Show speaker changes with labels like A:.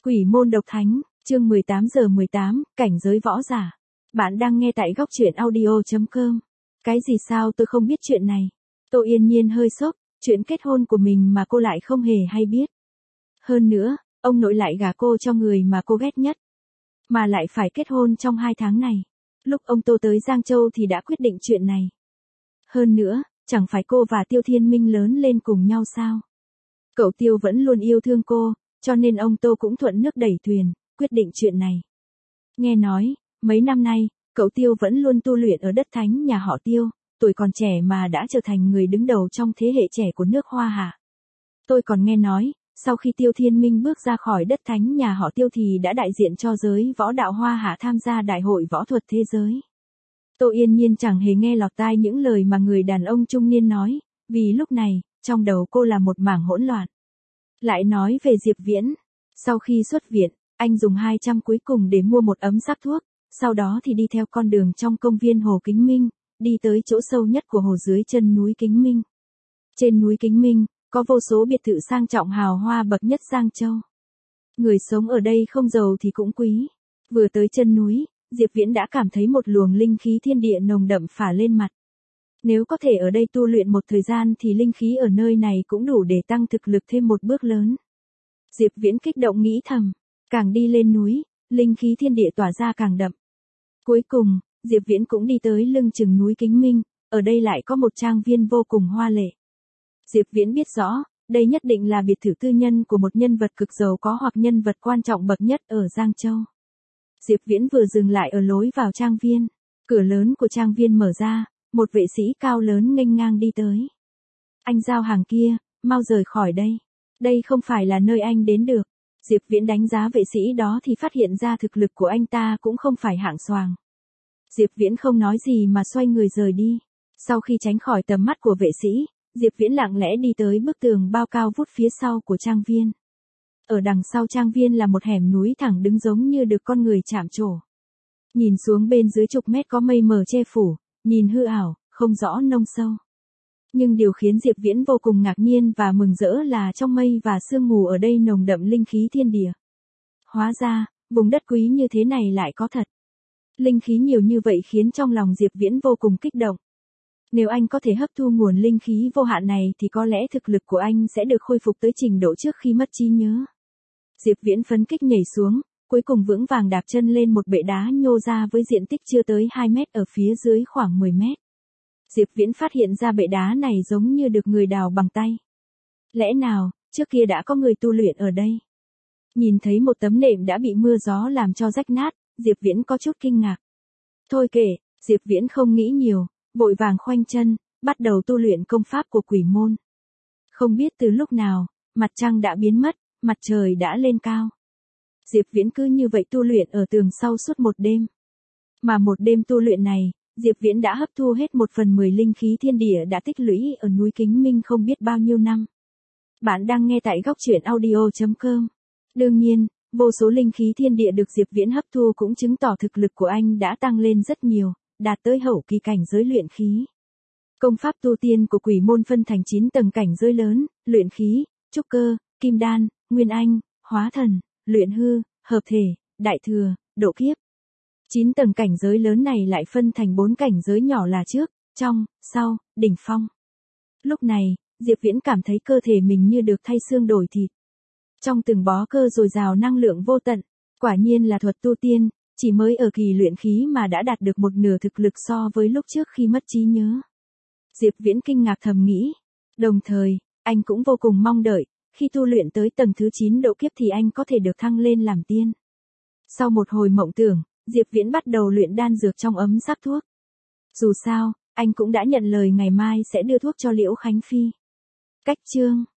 A: Quỷ môn độc thánh, chương 18:18, cảnh giới võ giả. Bạn đang nghe tại góc truyện audio.com. Cái gì sao tôi không biết chuyện này? Tô Yên Nhiên hơi sốc, chuyện kết hôn của mình mà cô lại không hề hay biết. Hơn nữa, ông nội lại gả cô cho người mà cô ghét nhất. Mà lại phải kết hôn trong 2 tháng này. Lúc ông Tô tới Giang Châu thì đã quyết định chuyện này. Hơn nữa, chẳng phải cô và Tiêu Thiên Minh lớn lên cùng nhau sao? Cậu Tiêu vẫn luôn yêu thương cô, cho nên ông Tô cũng thuận nước đẩy thuyền, quyết định chuyện này. Nghe nói, mấy năm nay, cậu Tiêu vẫn luôn tu luyện ở đất thánh nhà họ Tiêu, tuổi còn trẻ mà đã trở thành người đứng đầu trong thế hệ trẻ của nước Hoa Hạ. Tôi còn nghe nói, sau khi Tiêu Thiên Minh bước ra khỏi đất thánh nhà họ Tiêu thì đã đại diện cho giới võ đạo Hoa Hạ tham gia Đại hội Võ thuật Thế giới. Tô Yên Nhiên chẳng hề nghe lọt tai những lời mà người đàn ông trung niên nói, vì lúc này, trong đầu cô là một mảng hỗn loạn. Lại nói về Diệp Viễn. Sau khi xuất viện, anh dùng 200 cuối cùng để mua một ấm sắc thuốc, sau đó thì đi theo con đường trong công viên Hồ Kính Minh, đi tới chỗ sâu nhất của hồ dưới chân núi Kính Minh. Trên núi Kính Minh, có vô số biệt thự sang trọng hào hoa bậc nhất Giang Châu. Người sống ở đây không giàu thì cũng quý. Vừa tới chân núi, Diệp Viễn đã cảm thấy một luồng linh khí thiên địa nồng đậm phả lên mặt. Nếu có thể ở đây tu luyện một thời gian thì linh khí ở nơi này cũng đủ để tăng thực lực thêm một bước lớn. Diệp Viễn kích động nghĩ thầm, càng đi lên núi, linh khí thiên địa tỏa ra càng đậm. Cuối cùng, Diệp Viễn cũng đi tới lưng chừng núi Kính Minh, ở đây lại có một trang viên vô cùng hoa lệ. Diệp Viễn biết rõ, đây nhất định là biệt thự tư nhân của một nhân vật cực giàu có hoặc nhân vật quan trọng bậc nhất ở Giang Châu. Diệp Viễn vừa dừng lại ở lối vào trang viên, cửa lớn của trang viên mở ra, một vệ sĩ cao lớn nghênh ngang đi tới. Anh giao hàng kia, mau rời khỏi đây. Đây không phải là nơi anh đến được. Diệp Viễn đánh giá vệ sĩ đó thì phát hiện ra thực lực của anh ta cũng không phải hạng xoàng. Diệp Viễn không nói gì mà xoay người rời đi. Sau khi tránh khỏi tầm mắt của vệ sĩ, Diệp Viễn lặng lẽ đi tới bức tường bao cao vút phía sau của trang viên. Ở đằng sau trang viên là một hẻm núi thẳng đứng giống như được con người chạm trổ. Nhìn xuống bên dưới chục mét có mây mờ che phủ, nhìn hư ảo, không rõ nông sâu. Nhưng điều khiến Diệp Viễn vô cùng ngạc nhiên và mừng rỡ là trong mây và sương mù ở đây nồng đậm linh khí thiên địa. Hóa ra, vùng đất quý như thế này lại có thật. Linh khí nhiều như vậy khiến trong lòng Diệp Viễn vô cùng kích động. Nếu anh có thể hấp thu nguồn linh khí vô hạn này thì có lẽ thực lực của anh sẽ được khôi phục tới trình độ trước khi mất trí nhớ. Diệp Viễn phấn kích nhảy xuống, cuối cùng vững vàng đạp chân lên một bệ đá nhô ra với diện tích chưa tới 2 mét ở phía dưới khoảng 10 mét. Diệp Viễn phát hiện ra bệ đá này giống như được người đào bằng tay. Lẽ nào, trước kia đã có người tu luyện ở đây? Nhìn thấy một tấm nệm đã bị mưa gió làm cho rách nát, Diệp Viễn có chút kinh ngạc. Thôi kệ, Diệp Viễn không nghĩ nhiều, vội vàng khoanh chân, bắt đầu tu luyện công pháp của quỷ môn. Không biết từ lúc nào, mặt trăng đã biến mất, mặt trời đã lên cao. Diệp Viễn cứ như vậy tu luyện ở tường sau suốt một đêm. Mà một đêm tu luyện này, Diệp Viễn đã hấp thu hết 1/10 linh khí thiên địa đã tích lũy ở núi Kính Minh không biết bao nhiêu năm. Bạn đang nghe tại góc truyện audio.com. Đương nhiên, vô số linh khí thiên địa được Diệp Viễn hấp thu cũng chứng tỏ thực lực của anh đã tăng lên rất nhiều, đạt tới hậu kỳ cảnh giới luyện khí. Công pháp tu tiên của quỷ môn phân thành 9 tầng cảnh giới lớn, luyện khí, trúc cơ, kim đan, nguyên anh, hóa thần, luyện hư, hợp thể, đại thừa, độ kiếp. 9 tầng cảnh giới lớn này lại phân thành 4 cảnh giới nhỏ là trước, trong, sau, đỉnh phong. Lúc này, Diệp Viễn cảm thấy cơ thể mình như được thay xương đổi thịt. Trong từng bó cơ dồi dào năng lượng vô tận, quả nhiên là thuật tu tiên, chỉ mới ở kỳ luyện khí mà đã đạt được một nửa thực lực so với lúc trước khi mất trí nhớ. Diệp Viễn kinh ngạc thầm nghĩ. Đồng thời, anh cũng vô cùng mong đợi, khi tu luyện tới tầng thứ 9 độ kiếp thì anh có thể được thăng lên làm tiên. Sau một hồi mộng tưởng, Diệp Viễn bắt đầu luyện đan dược trong ấm sắc thuốc. Dù sao, anh cũng đã nhận lời ngày mai sẽ đưa thuốc cho Liễu Khánh Phi. Cách chương